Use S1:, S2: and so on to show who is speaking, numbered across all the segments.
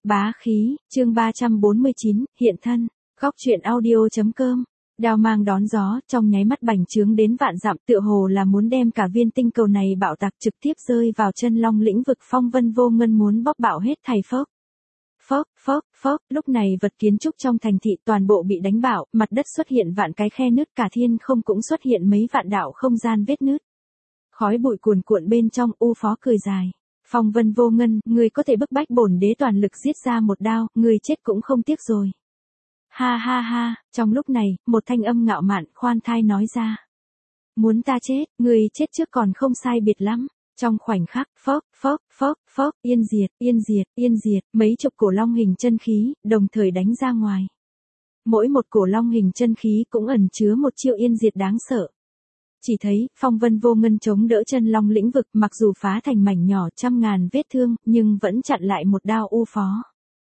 S1: Bá khí, chương 349, hiện thân. Góc truyện audio.com. Đao mang đón gió, trong nháy mắt bành trướng đến vạn dặm, tựa hồ là muốn đem cả viên tinh cầu này bạo tạc trực tiếp rơi vào chân long lĩnh vực. Phong vân vô ngân muốn bóp bạo hết thảy phốc. Phốc, phốc, phốc, lúc này vật kiến trúc trong thành thị toàn bộ bị đánh bạo, mặt đất xuất hiện vạn cái khe nứt, cả thiên không cũng xuất hiện mấy vạn đạo không gian vết nứt. Khói bụi cuồn cuộn bên trong, U Phó cười dài. Phong vân vô ngân, người có thể bức bách bổn đế toàn lực giết ra một đao, người chết cũng không tiếc rồi. Ha ha ha, trong lúc này, một thanh âm ngạo mạn, khoan thai nói ra. Muốn ta chết, người chết trước còn không sai biệt lắm. Trong khoảnh khắc, phốc, phốc, phốc, phốc, yên diệt, yên diệt, yên diệt, mấy chục cổ long hình chân khí, đồng thời đánh ra ngoài. Mỗi một cổ long hình chân khí cũng ẩn chứa một chiêu yên diệt đáng sợ. Chỉ thấy, phong vân vô ngân chống đỡ chân long lĩnh vực, mặc dù phá thành mảnh nhỏ trăm ngàn vết thương, nhưng vẫn chặn lại một đao U Phó.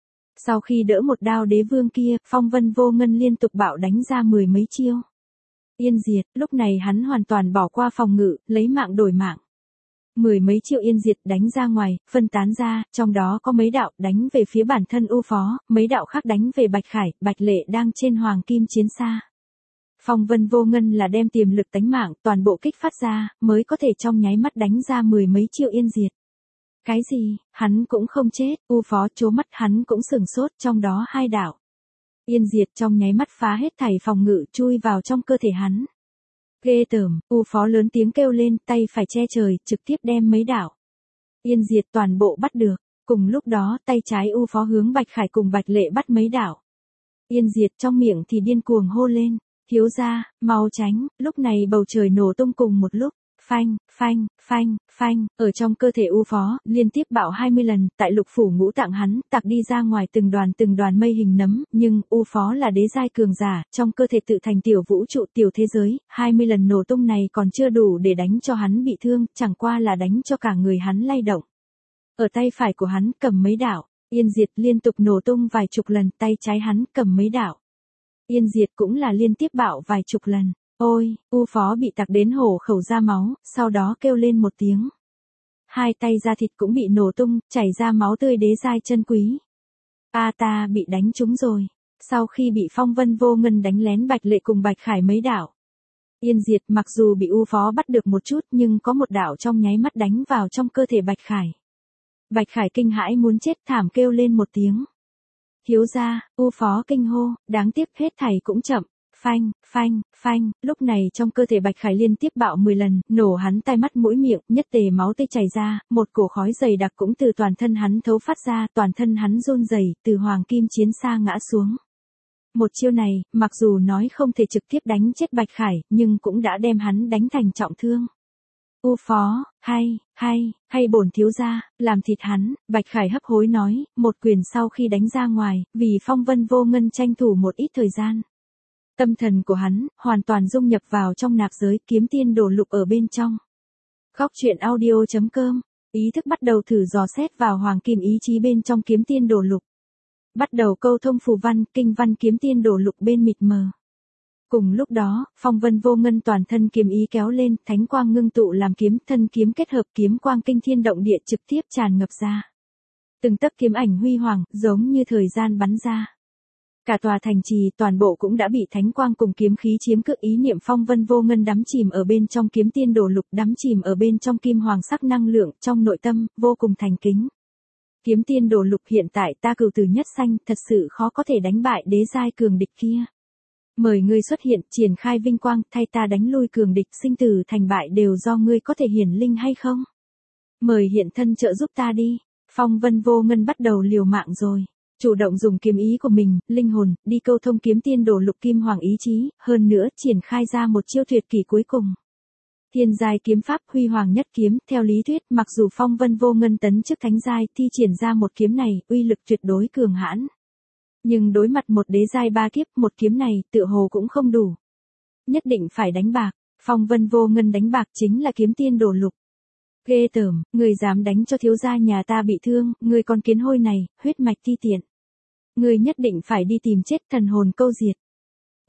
S1: Sau khi đỡ một đao đế vương kia, phong vân vô ngân liên tục bạo đánh ra mười mấy chiêu. Yên diệt, lúc này hắn hoàn toàn bỏ qua phòng ngự, lấy mạng đổi mạng. Mười mấy chiêu yên diệt đánh ra ngoài, phân tán ra, trong đó có mấy đạo đánh về phía bản thân U Phó, mấy đạo khác đánh về Bạch Khải, Bạch Lệ đang trên hoàng kim chiến xa. Phong vân vô ngân là đem tiềm lực tánh mạng toàn bộ kích phát ra, mới có thể trong nháy mắt đánh ra mười mấy chiêu yên diệt. Cái gì, hắn cũng không chết, U Phó trố mắt, hắn cũng sửng sốt, trong đó hai đạo. Yên diệt trong nháy mắt phá hết thảy phòng ngự chui vào trong cơ thể hắn. Ghê tởm, U Phó lớn tiếng kêu lên, tay phải che trời, trực tiếp đem mấy đạo. Yên diệt toàn bộ bắt được, cùng lúc đó tay trái U Phó hướng Bạch Khải cùng Bạch Lệ bắt mấy đạo. Yên diệt trong miệng thì điên cuồng hô lên. Thiếu gia, mau tránh, lúc này bầu trời nổ tung cùng một lúc, phanh, phanh, phanh, phanh, ở trong cơ thể U Phó, liên tiếp bạo 20 lần, tại lục phủ ngũ tạng hắn, tạc đi ra ngoài từng đoàn mây hình nấm, nhưng, U Phó là đế giai cường giả, trong cơ thể tự thành tiểu vũ trụ tiểu thế giới, 20 lần nổ tung này còn chưa đủ để đánh cho hắn bị thương, chẳng qua là đánh cho cả người hắn lay động. Ở tay phải của hắn cầm mấy đạo, yên diệt liên tục nổ tung vài chục lần, tay trái hắn cầm mấy đạo. Yên diệt cũng là liên tiếp bạo vài chục lần. Ôi, U Phó bị tạc đến hổ khẩu ra máu, sau đó kêu lên một tiếng. Hai tay da thịt cũng bị nổ tung, chảy ra máu tươi đế giai chân quý. Ta bị đánh trúng rồi. Sau khi bị phong vân vô ngân đánh lén Bạch Lệ cùng Bạch Khải mấy đạo. Yên diệt mặc dù bị U Phó bắt được một chút nhưng có một đạo trong nháy mắt đánh vào trong cơ thể Bạch Khải. Bạch Khải kinh hãi muốn chết, thảm kêu lên một tiếng. Thiếu gia, U Phó kinh hô, đáng tiếc hết thảy cũng chậm. Phanh, phanh, phanh, lúc này trong cơ thể Bạch Khải liên tiếp bạo 10 lần, nổ hắn tai mắt mũi miệng, nhất tề máu tươi chảy ra, một cổ khói dày đặc cũng từ toàn thân hắn thấu phát ra, toàn thân hắn run rẩy, từ hoàng kim chiến xa ngã xuống. Một chiêu này, mặc dù nói không thể trực tiếp đánh chết Bạch Khải, nhưng cũng đã đem hắn đánh thành trọng thương. U Phó, hay bổn thiếu gia, làm thịt hắn, Bạch Khải hấp hối nói, một quyền sau khi đánh ra ngoài, vì phong vân vô ngân tranh thủ một ít thời gian. Tâm thần của hắn, hoàn toàn dung nhập vào trong nạp giới, kiếm tiên đổ lục ở bên trong. Góc truyện audio.com, ý thức bắt đầu thử dò xét vào hoàng kim ý chí bên trong kiếm tiên đổ lục. Bắt đầu câu thông phù văn, kinh văn kiếm tiên đổ lục bên mịt mờ. Cùng lúc đó, phong vân vô ngân toàn thân kiếm ý kéo lên, thánh quang ngưng tụ làm kiếm, thân kiếm kết hợp kiếm quang kinh thiên động địa trực tiếp tràn ngập ra. Từng tấc kiếm ảnh huy hoàng, giống như thời gian bắn ra. Cả tòa thành trì toàn bộ cũng đã bị thánh quang cùng kiếm khí chiếm cứ, ý niệm phong vân vô ngân đắm chìm ở bên trong kiếm tiên đổ lục, đắm chìm ở bên trong kim hoàng sắc năng lượng, trong nội tâm, vô cùng thành kính. Kiếm tiên đổ lục hiện tại ta cửu tử nhất sanh, thật sự khó có thể đánh bại đế giai cường địch kia. Mời ngươi xuất hiện, triển khai vinh quang, thay ta đánh lui cường địch, sinh tử thành bại đều do ngươi có thể hiển linh hay không? Mời hiện thân trợ giúp ta đi. Phong vân vô ngân bắt đầu liều mạng rồi. Chủ động dùng kiếm ý của mình, linh hồn, đi câu thông kiếm tiên đổ lục kim hoàng ý chí, hơn nữa triển khai ra một chiêu tuyệt kỳ cuối cùng. Thiên giai kiếm pháp huy hoàng nhất kiếm, theo lý thuyết, mặc dù phong vân vô ngân tấn chức thánh giai, thi triển ra một kiếm này, uy lực tuyệt đối cường hãn. Nhưng đối mặt một đế giai ba kiếp, một kiếm này, tựa hồ cũng không đủ. Nhất định phải đánh bạc, phong vân vô ngân đánh bạc chính là kiếm tiên đổ lục. Ghê tởm, người dám đánh cho thiếu gia nhà ta bị thương, người con kiến hôi này, huyết mạch ti tiện. Người nhất định phải đi tìm chết, thần hồn câu diệt.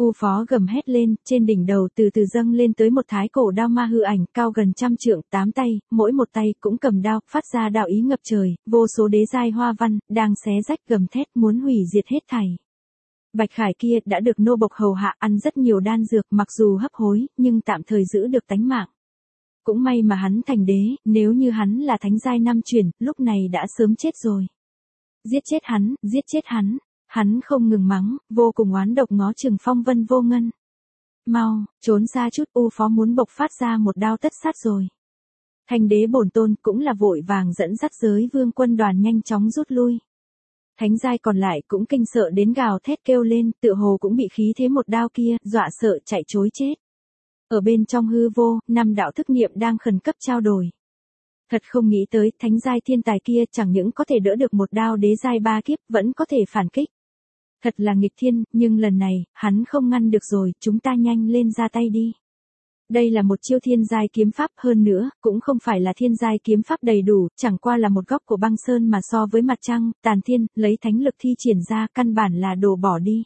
S1: U Phó gầm hét lên, trên đỉnh đầu từ từ dâng lên tới một thái cổ đao ma hư ảnh, cao gần 100 trượng, 8 tay, mỗi một tay cũng cầm đao, phát ra đạo ý ngập trời, vô số đế giai hoa văn, đang xé rách gầm thét muốn hủy diệt hết thảy. Bạch Khải kia đã được nô bộc hầu hạ ăn rất nhiều đan dược, mặc dù hấp hối, nhưng tạm thời giữ được tánh mạng. Cũng may mà hắn thành đế, nếu như hắn là thánh giai 5 chuyển, lúc này đã sớm chết rồi. Giết chết hắn, giết chết hắn. Hắn không ngừng mắng, vô cùng oán độc ngó chừng Phong Vân Vô Ngân. Mau, trốn xa chút, U Phó muốn bộc phát ra một đao tất sát rồi. Thành đế bổn tôn cũng là vội vàng dẫn dắt giới vương quân đoàn nhanh chóng rút lui. Thánh giai còn lại cũng kinh sợ đến gào thét kêu lên, tựa hồ cũng bị khí thế một đao kia, dọa sợ chạy trối chết. Ở bên trong hư vô, 5 đạo thức niệm đang khẩn cấp trao đổi. Thật không nghĩ tới, thánh giai thiên tài kia chẳng những có thể đỡ được một đao đế giai 3 kiếp, vẫn có thể phản kích. Thật là nghịch thiên, nhưng lần này, hắn không ngăn được rồi, chúng ta nhanh lên ra tay đi. Đây là một chiêu thiên giai kiếm pháp, hơn nữa, cũng không phải là thiên giai kiếm pháp đầy đủ, chẳng qua là một góc của băng sơn mà so với mặt trăng, tàn thiên, lấy thánh lực thi triển ra, căn bản là đồ bỏ đi.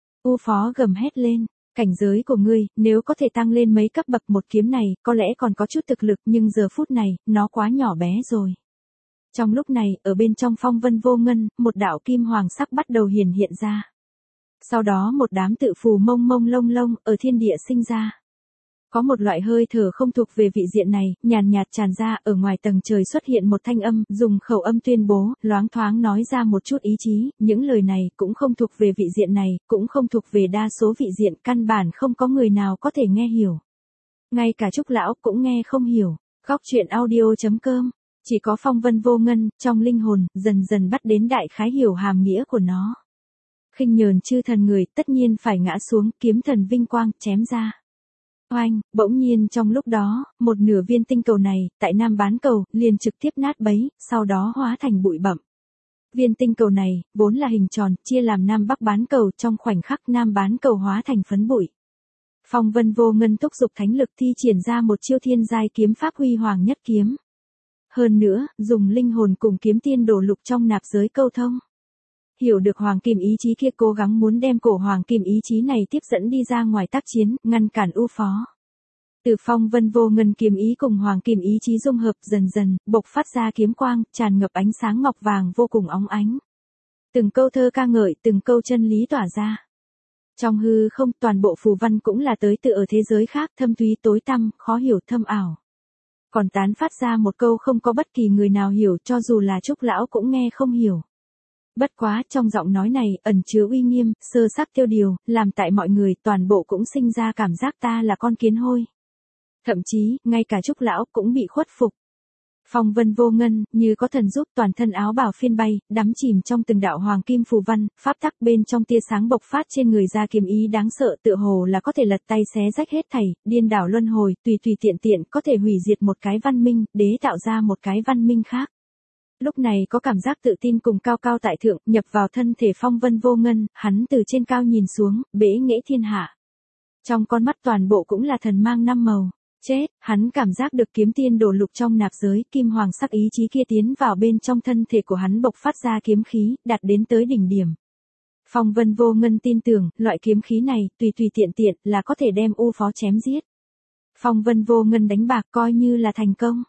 S1: U Phó gầm hét lên, cảnh giới của ngươi, nếu có thể tăng lên mấy cấp bậc một kiếm này, có lẽ còn có chút thực lực, nhưng giờ phút này, nó quá nhỏ bé rồi. Trong lúc này, ở bên trong Phong Vân Vô Ngân, một đạo kim hoàng sắc bắt đầu hiển hiện ra. Sau đó một đám tự phù mông mông lông lông, ở thiên địa sinh ra. Có một loại hơi thở không thuộc về vị diện này, nhàn nhạt tràn ra, ở ngoài tầng trời xuất hiện một thanh âm, dùng khẩu âm tuyên bố, loáng thoáng nói ra một chút ý chí, những lời này cũng không thuộc về vị diện này, cũng không thuộc về đa số vị diện, căn bản không có người nào có thể nghe hiểu. Ngay cả Trúc Lão cũng nghe không hiểu. Góc truyện audio.com. Chỉ có Phong Vân Vô Ngân, trong linh hồn, dần dần bắt đến đại khái hiểu hàm nghĩa của nó. Khinh nhờn chư thần người, tất nhiên phải ngã xuống, kiếm thần vinh quang, chém ra. Oanh, bỗng nhiên trong lúc đó, một nửa viên tinh cầu này, tại Nam bán cầu, liền trực tiếp nát bấy, sau đó hóa thành bụi bặm. Viên tinh cầu này, vốn là hình tròn, chia làm Nam Bắc bán cầu, trong khoảnh khắc Nam bán cầu hóa thành phấn bụi. Phong Vân Vô Ngân thúc giục thánh lực thi triển ra một chiêu thiên giai kiếm pháp huy hoàng nhất kiếm. Hơn nữa, dùng linh hồn cùng kiếm tiên đổ lục trong nạp giới câu thông. Hiểu được Hoàng Kim ý chí kia cố gắng muốn đem cổ Hoàng Kim ý chí này tiếp dẫn đi ra ngoài tác chiến, ngăn cản U Phó. Từ Phong Vân Vô Ngân kiếm ý cùng Hoàng Kim ý chí dung hợp dần dần, bộc phát ra kiếm quang, tràn ngập ánh sáng ngọc vàng vô cùng óng ánh. Từng câu thơ ca ngợi, từng câu chân lý tỏa ra. Trong hư không, toàn bộ phù văn cũng là tới từ ở thế giới khác, thâm thúy tối tăm, khó hiểu thâm ảo. Còn tán phát ra một câu không có bất kỳ người nào hiểu, cho dù là Trúc Lão cũng nghe không hiểu. Bất quá, trong giọng nói này, ẩn chứa uy nghiêm, sơ sắc tiêu điều, làm tại mọi người, toàn bộ cũng sinh ra cảm giác ta là con kiến hôi. Thậm chí, ngay cả Trúc Lão cũng bị khuất phục. Phong Vân Vô Ngân, như có thần giúp, toàn thân áo bào phiên bay, đắm chìm trong từng đạo hoàng kim phù văn, pháp tắc bên trong tia sáng bộc phát trên người ra kiếm ý đáng sợ, tựa hồ là có thể lật tay xé rách hết thảy, điên đảo luân hồi, tùy tùy tiện tiện có thể hủy diệt một cái văn minh, đế tạo ra một cái văn minh khác. Lúc này có cảm giác tự tin cùng cao cao tại thượng, nhập vào thân thể Phong Vân Vô Ngân, hắn từ trên cao nhìn xuống, bẽ nghễ thiên hạ. Trong con mắt toàn bộ cũng là thần mang 5 màu. Chết, hắn cảm giác được kiếm tiên đổ lục trong nạp giới, kim hoàng sắc ý chí kia tiến vào bên trong thân thể của hắn bộc phát ra kiếm khí, đạt đến tới đỉnh điểm. Phong Vân Vô Ngân tin tưởng, loại kiếm khí này, tùy tùy tiện tiện, là có thể đem U Phó chém giết. Phong Vân Vô Ngân đánh bạc coi như là thành công.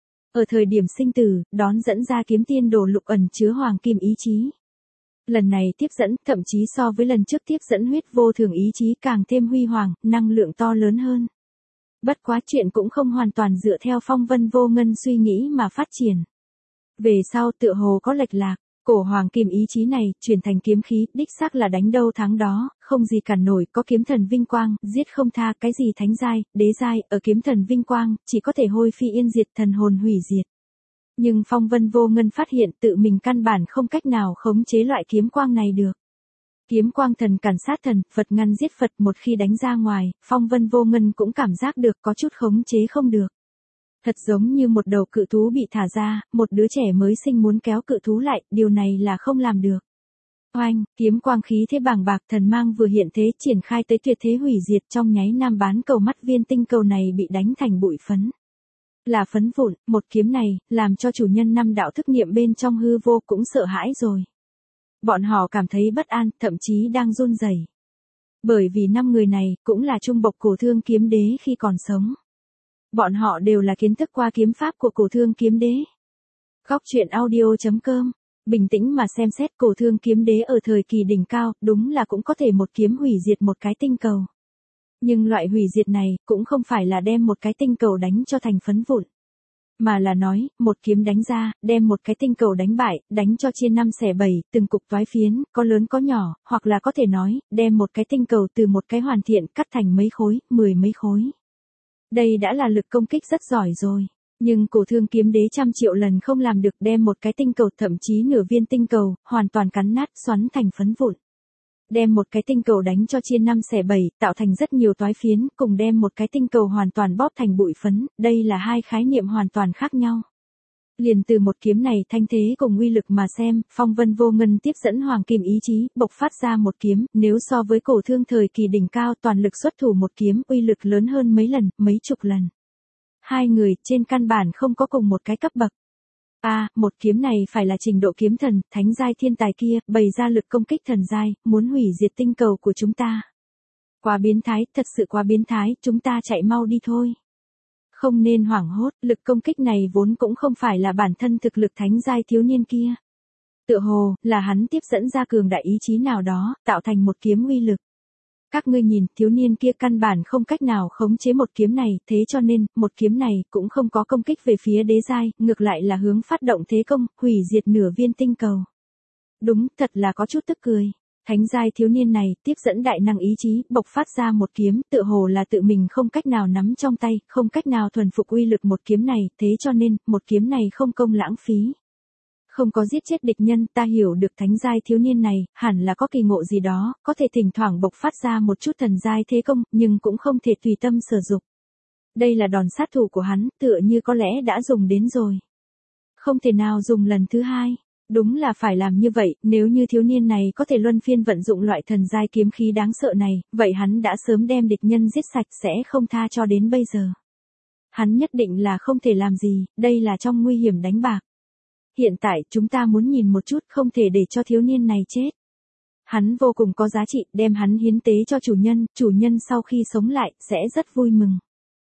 S1: Ở thời điểm sinh tử, đón dẫn ra kiếm tiên đổ lục ẩn chứa hoàng kim ý chí. Lần này tiếp dẫn, thậm chí so với lần trước tiếp dẫn huyết vô thường ý chí càng thêm huy hoàng, năng lượng to lớn hơn. Bất quá chuyện cũng không hoàn toàn dựa theo Phong Vân Vô Ngân suy nghĩ mà phát triển. Về sau tựa hồ có lệch lạc, cổ hoàng kim ý chí này, chuyển thành kiếm khí, đích xác là đánh đâu thắng đó, không gì cản nổi, có kiếm thần vinh quang, giết không tha, cái gì thánh giai, đế giai, ở kiếm thần vinh quang, chỉ có thể hôi phi yên diệt, thần hồn hủy diệt. Nhưng Phong Vân Vô Ngân phát hiện tự mình căn bản không cách nào khống chế loại kiếm quang này được. Kiếm quang thần cản sát thần, Phật ngăn giết Phật, một khi đánh ra ngoài, Phong Vân Vô Ngân cũng cảm giác được có chút khống chế không được. Thật giống như một đầu cự thú bị thả ra, một đứa trẻ mới sinh muốn kéo cự thú lại, điều này là không làm được. Oanh, kiếm quang khí thế bàng bạc, thần mang vừa hiện thế, triển khai tới tuyệt thế hủy diệt, trong nháy Nam bán cầu mắt viên tinh cầu này bị đánh thành bụi phấn. Là phấn vụn, một kiếm này, làm cho chủ nhân 5 đạo thức niệm bên trong hư vô cũng sợ hãi rồi. Bọn họ cảm thấy bất an, thậm chí đang run rẩy. Bởi vì 5 người này cũng là trung bộc Cổ Thương Kiếm Đế khi còn sống. Bọn họ đều là kiến thức qua kiếm pháp của Cổ Thương Kiếm Đế. Góc truyện audio.com. Bình tĩnh mà xem xét, Cổ Thương Kiếm Đế ở thời kỳ đỉnh cao, đúng là cũng có thể một kiếm hủy diệt một cái tinh cầu. Nhưng loại hủy diệt này cũng không phải là đem một cái tinh cầu đánh cho thành phấn vụn, mà là nói, một kiếm đánh ra, đem một cái tinh cầu đánh bại, đánh cho chia 5 xẻ 7, từng cục toái phiến, có lớn có nhỏ, hoặc là có thể nói, đem một cái tinh cầu từ một cái hoàn thiện cắt thành mấy khối, 10 mấy khối. Đây đã là lực công kích rất giỏi rồi. Nhưng Cổ Thương Kiếm Đế trăm triệu lần không làm được, đem một cái tinh cầu, thậm chí nửa viên tinh cầu, hoàn toàn cắn nát, xoắn thành phấn vụn. Đem một cái tinh cầu đánh cho chia 5 xẻ 7, tạo thành rất nhiều toái phiến, cùng đem một cái tinh cầu hoàn toàn bóp thành bụi phấn, đây là hai khái niệm hoàn toàn khác nhau. Liền từ một kiếm này thanh thế cùng uy lực mà xem, Phong Vân Vô Ngân tiếp dẫn hoàng kim ý chí, bộc phát ra một kiếm, nếu so với Cổ Thương thời kỳ đỉnh cao toàn lực xuất thủ một kiếm, uy lực lớn hơn mấy lần, mấy chục lần. Hai người trên căn bản không có cùng một cái cấp bậc. Một kiếm này phải là trình độ kiếm thần, thánh giai thiên tài kia, bày ra lực công kích thần giai, muốn hủy diệt tinh cầu của chúng ta. Quá biến thái, thật sự quá biến thái, chúng ta chạy mau đi thôi. Không nên hoảng hốt, lực công kích này vốn cũng không phải là bản thân thực lực thánh giai thiếu niên kia. Tựa hồ, là hắn tiếp dẫn ra cường đại ý chí nào đó, tạo thành một kiếm uy lực. Các ngươi nhìn, thiếu niên kia căn bản không cách nào khống chế một kiếm này, thế cho nên, một kiếm này cũng không có công kích về phía đế giai, ngược lại là hướng phát động thế công, hủy diệt nửa viên tinh cầu. Đúng, thật là có chút tức cười. Thánh giai thiếu niên này, tiếp dẫn đại năng ý chí, bộc phát ra một kiếm, tựa hồ là tự mình không cách nào nắm trong tay, không cách nào thuần phục uy lực một kiếm này, thế cho nên, một kiếm này không công lãng phí. Không có giết chết địch nhân, ta hiểu được thánh giai thiếu niên này, hẳn là có kỳ ngộ gì đó, có thể thỉnh thoảng bộc phát ra một chút thần giai thế công, nhưng cũng không thể tùy tâm sử dụng. Đây là đòn sát thủ của hắn, tựa như có lẽ đã dùng đến rồi. Không thể nào dùng lần thứ hai. Đúng là phải làm như vậy, nếu như thiếu niên này có thể luân phiên vận dụng loại thần giai kiếm khí đáng sợ này, vậy hắn đã sớm đem địch nhân giết sạch, sẽ không tha cho đến bây giờ. Hắn nhất định là không thể làm gì, đây là trong nguy hiểm đánh bạc. Hiện tại chúng ta muốn nhìn một chút, không thể để cho thiếu niên này chết. Hắn vô cùng có giá trị, đem hắn hiến tế cho chủ nhân sau khi sống lại, sẽ rất vui mừng.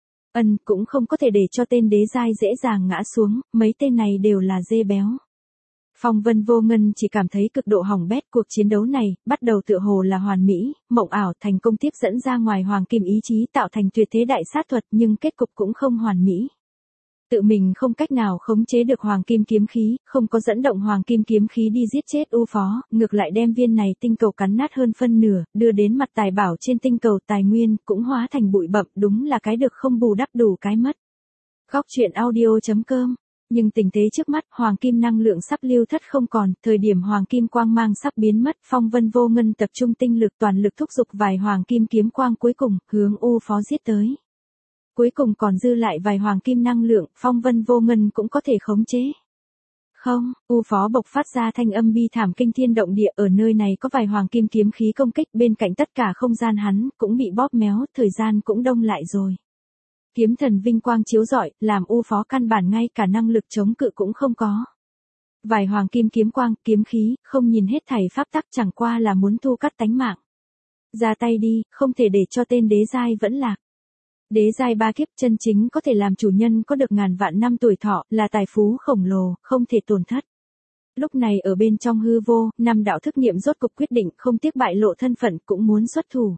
S1: Cũng không có thể để cho tên đế giai dễ dàng ngã xuống, mấy tên này đều là dê béo. Phong Vân Vô Ngân chỉ cảm thấy cực độ hỏng bét, cuộc chiến đấu này, bắt đầu tựa hồ là hoàn mỹ, mộng ảo, thành công tiếp dẫn ra ngoài hoàng kim ý chí, tạo thành tuyệt thế đại sát thuật, nhưng kết cục cũng không hoàn mỹ. Tự mình không cách nào khống chế được hoàng kim kiếm khí, không có dẫn động hoàng kim kiếm khí đi giết chết U Phó, ngược lại đem viên này tinh cầu cắn nát hơn phân nửa, đưa đến mặt tài bảo trên tinh cầu tài nguyên, cũng hóa thành bụi bặm, đúng là cái được không bù đắp đủ cái mất. Góc truyện audio.com. Nhưng tình thế trước mắt, hoàng kim năng lượng sắp lưu thất không còn, thời điểm hoàng kim quang mang sắp biến mất, Phong Vân Vô Ngân tập trung tinh lực toàn lực thúc giục vài hoàng kim kiếm quang cuối cùng, hướng U Phó giết tới. Cuối cùng còn dư lại vài hoàng kim năng lượng, Phong Vân Vô Ngân cũng có thể khống chế. Không, U Phó bộc phát ra thanh âm bi thảm kinh thiên động địa, ở nơi này có vài hoàng kim kiếm khí công kích, bên cạnh tất cả không gian hắn, cũng bị bóp méo, thời gian cũng đông lại rồi. Kiếm thần vinh quang chiếu rọi, làm U Phó căn bản ngay cả năng lực chống cự cũng không có. Vài hoàng kim kiếm quang, kiếm khí, không nhìn hết thảy pháp tắc, chẳng qua là muốn thu cắt tánh mạng. Ra tay đi, không thể để cho tên đế giai vẫn lạc. Đế giai 3 kiếp chân chính có thể làm chủ nhân có được ngàn vạn năm tuổi thọ, là tài phú khổng lồ, không thể tổn thất. Lúc này ở bên trong hư vô, 5 đạo thức niệm rốt cục quyết định, không tiếc bại lộ thân phận, cũng muốn xuất thủ.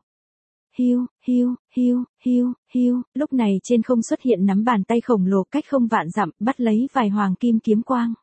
S1: Hiu, lúc này trên không xuất hiện nắm bàn tay khổng lồ cách không vạn dặm, bắt lấy vài hoàng kim kiếm quang.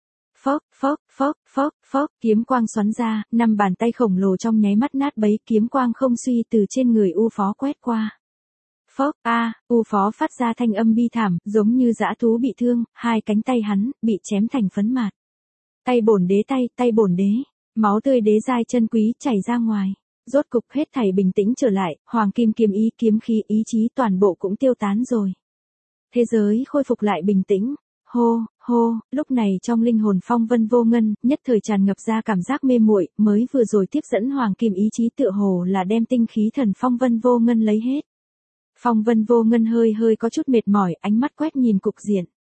S1: Phốc, kiếm quang xoắn ra, 5 bàn tay khổng lồ trong nháy mắt nát bấy, kiếm quang không suy từ trên người U Phó quét qua. U Phó phát ra thanh âm bi thảm, giống như dã thú bị thương, hai cánh tay hắn, bị chém thành phấn mạt. Tay bổn đế, máu tươi đế giai chân quý chảy ra ngoài. Rốt cục hết thảy bình tĩnh trở lại, hoàng kim kiếm ý, kiếm khí, ý chí toàn bộ cũng tiêu tán rồi. Thế giới khôi phục lại bình tĩnh. Hô, lúc này trong linh hồn Phong Vân Vô Ngân, nhất thời tràn ngập ra cảm giác mê muội, mới vừa rồi tiếp dẫn hoàng kim ý chí tựa hồ là đem tinh khí thần Phong Vân Vô Ngân lấy hết. Phong Vân Vô Ngân hơi có chút mệt mỏi, ánh mắt quét nhìn cục diện.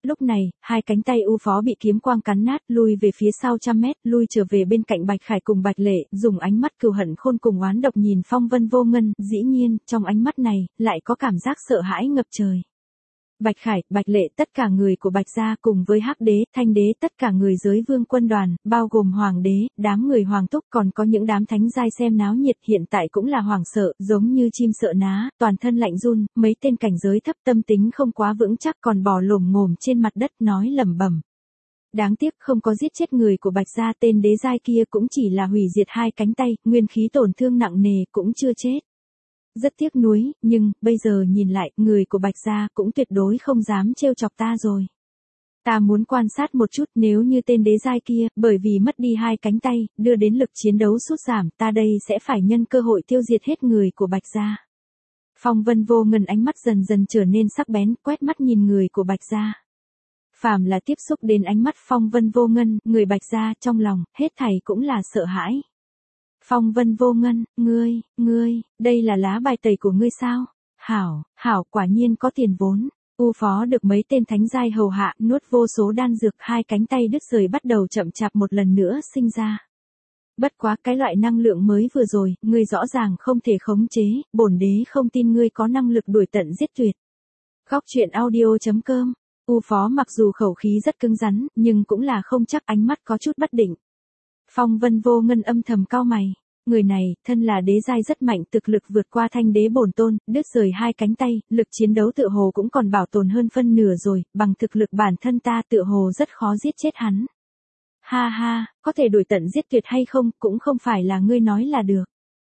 S1: Lúc này, hai cánh tay U Phó bị kiếm quang cắn nát, lui về phía sau 100 mét, lui trở về bên cạnh Bạch Khải cùng Bạch Lệ, dùng ánh mắt cừu hận khôn cùng oán độc nhìn Phong Vân Vô Ngân, dĩ nhiên, trong ánh mắt này, lại có cảm giác sợ hãi ngập trời. Bạch Khải, Bạch Lệ, tất cả người của Bạch gia cùng với Hắc Đế, Thanh Đế, tất cả người giới vương quân đoàn, bao gồm Hoàng đế, đám người Hoàng túc, còn có những đám thánh giai xem náo nhiệt, hiện tại cũng là hoảng sợ, giống như chim sợ ná, toàn thân lạnh run, mấy tên cảnh giới thấp tâm tính không quá vững chắc còn bò lồm ngồm trên mặt đất nói lẩm bẩm. Đáng tiếc không có giết chết người của Bạch gia, tên đế giai kia cũng chỉ là hủy diệt hai cánh tay, nguyên khí tổn thương nặng nề cũng chưa chết. Rất tiếc nuối, nhưng, bây giờ nhìn lại, người của Bạch gia cũng tuyệt đối không dám trêu chọc ta rồi. Ta muốn quan sát một chút, nếu như tên đế giai kia, bởi vì mất đi hai cánh tay, đưa đến lực chiến đấu sút giảm, ta đây sẽ phải nhân cơ hội tiêu diệt hết người của Bạch gia. Phong Vân Vô Ngân ánh mắt dần dần trở nên sắc bén, quét mắt nhìn người của Bạch gia. Phàm là tiếp xúc đến ánh mắt Phong Vân Vô Ngân, người Bạch gia trong lòng, hết thảy cũng là sợ hãi. Phong Vân Vô Ngân, ngươi, đây là lá bài tẩy của ngươi sao? Hảo, quả nhiên có tiền vốn. U Phó được mấy tên thánh giai hầu hạ, nuốt vô số đan dược, hai cánh tay đứt rời bắt đầu chậm chạp một lần nữa sinh ra. Bất quá cái loại năng lượng mới vừa rồi, ngươi rõ ràng không thể khống chế, bổn đế không tin ngươi có năng lực đuổi tận giết tuyệt. Góc truyện audio.com. U Phó mặc dù khẩu khí rất cứng rắn, nhưng cũng là không chắc, ánh mắt có chút bất định. Phong Vân Vô Ngân âm thầm cau mày. Người này, thân là đế giai rất mạnh, thực lực vượt qua Thanh Đế bổn tôn, đứt rời hai cánh tay, lực chiến đấu tựa hồ cũng còn bảo tồn hơn phân nửa rồi, bằng thực lực bản thân ta tựa hồ rất khó giết chết hắn. Ha, có thể đuổi tận giết tuyệt hay không, cũng không phải là ngươi nói là được.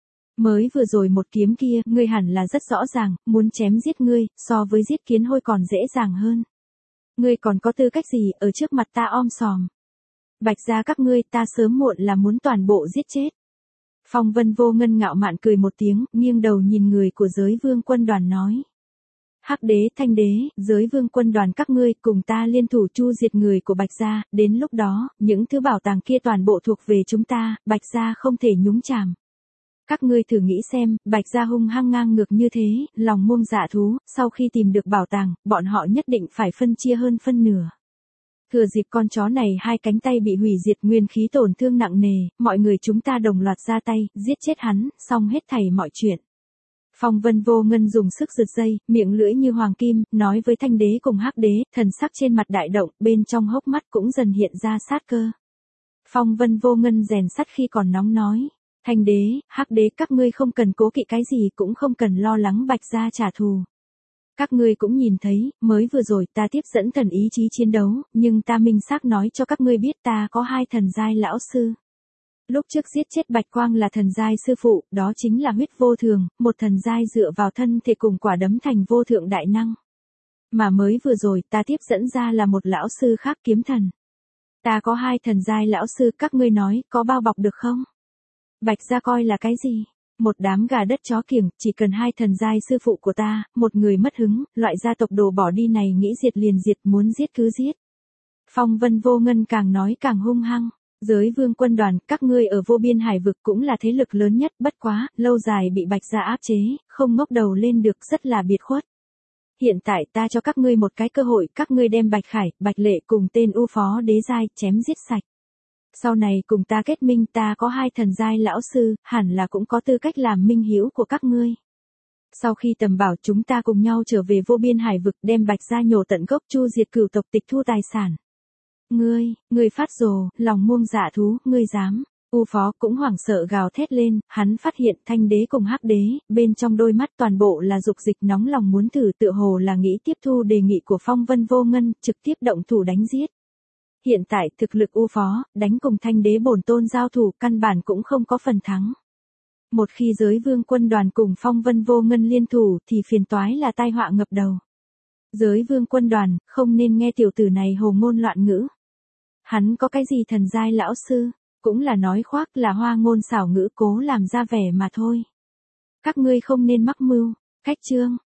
S1: Mới vừa rồi một kiếm kia, ngươi hẳn là rất rõ ràng, muốn chém giết ngươi, so với giết kiến hôi còn dễ dàng hơn. Ngươi còn có tư cách gì, ở trước mặt ta om sòm. Bạch gia các ngươi, ta sớm muộn là muốn toàn bộ giết chết. Phong Vân Vô Ngân ngạo mạn cười một tiếng, nghiêng đầu nhìn người của giới vương quân đoàn nói. Hắc Đế, Thanh Đế, giới vương quân đoàn các ngươi cùng ta liên thủ chu diệt người của Bạch gia, đến lúc đó, những thứ bảo tàng kia toàn bộ thuộc về chúng ta, Bạch gia không thể nhúng chàm. Các ngươi thử nghĩ xem, Bạch gia hung hăng ngang ngược như thế, lòng muông dạ thú, sau khi tìm được bảo tàng, bọn họ nhất định phải phân chia hơn phân nửa. Thừa dịp con chó này hai cánh tay bị hủy diệt, nguyên khí tổn thương nặng nề, mọi người chúng ta đồng loạt ra tay, giết chết hắn, xong hết thảy mọi chuyện. Phong Vân Vô Ngân dùng sức giật dây, miệng lưỡi như hoàng kim, nói với Thanh Đế cùng Hắc Đế, thần sắc trên mặt đại động, bên trong hốc mắt cũng dần hiện ra sát cơ. Phong Vân Vô Ngân rèn sắt khi còn nóng nói. Thanh Đế, Hắc Đế, các ngươi không cần cố kỵ cái gì, cũng không cần lo lắng Bạch gia trả thù. Các ngươi cũng nhìn thấy, mới vừa rồi ta tiếp dẫn thần ý chí chiến đấu, nhưng ta minh xác nói cho các ngươi biết ta có hai thần giai lão sư. Lúc trước giết chết Bạch Quang là thần giai sư phụ, đó chính là huyết vô thường, một thần giai dựa vào thân thể cùng quả đấm thành vô thượng đại năng. Mà mới vừa rồi ta tiếp dẫn ra là một lão sư khác, kiếm thần. Ta có hai thần giai lão sư, các ngươi nói, có bao bọc được không? Bạch gia coi là cái gì? Một đám gà đất chó kiểng, chỉ cần hai thần giai sư phụ của ta, một người mất hứng, loại gia tộc đồ bỏ đi này nghĩ diệt liền diệt, muốn giết cứ giết. Phong Vân Vô Ngân càng nói càng hung hăng. Giới vương quân đoàn, các ngươi ở vô biên hải vực cũng là thế lực lớn nhất, bất quá, lâu dài bị Bạch gia áp chế, không ngóc đầu lên được, rất là biệt khuất. Hiện tại ta cho các ngươi một cái cơ hội, các ngươi đem Bạch Khải, Bạch Lệ cùng tên U Phó đế giai, chém giết sạch. Sau này cùng ta kết minh, ta có hai thần giai lão sư, hẳn là cũng có tư cách làm minh hữu của các ngươi. Sau khi tầm bảo chúng ta cùng nhau trở về vô biên hải vực, đem Bạch gia nhổ tận gốc, chu diệt cửu tộc, tịch thu tài sản. Ngươi phát rồ, lòng muông dạ thú, ngươi dám. U Phó cũng hoảng sợ gào thét lên, hắn phát hiện Thanh Đế cùng Hắc Đế, bên trong đôi mắt toàn bộ là dục dịch nóng lòng muốn thử, tựa hồ là nghĩ tiếp thu đề nghị của Phong Vân Vô Ngân, trực tiếp động thủ đánh giết. Hiện tại thực lực U Phó, đánh cùng Thanh Đế bổn tôn giao thủ, căn bản cũng không có phần thắng. Một khi giới vương quân đoàn cùng Phong Vân Vô Ngân liên thủ thì phiền toái là tai họa ngập đầu. Giới vương quân đoàn, không nên nghe tiểu tử này hồ ngôn loạn ngữ. Hắn có cái gì thần giai lão sư, cũng là nói khoác, là hoa ngôn xảo ngữ cố làm ra vẻ mà thôi. Các ngươi không nên mắc mưu. Cách chương.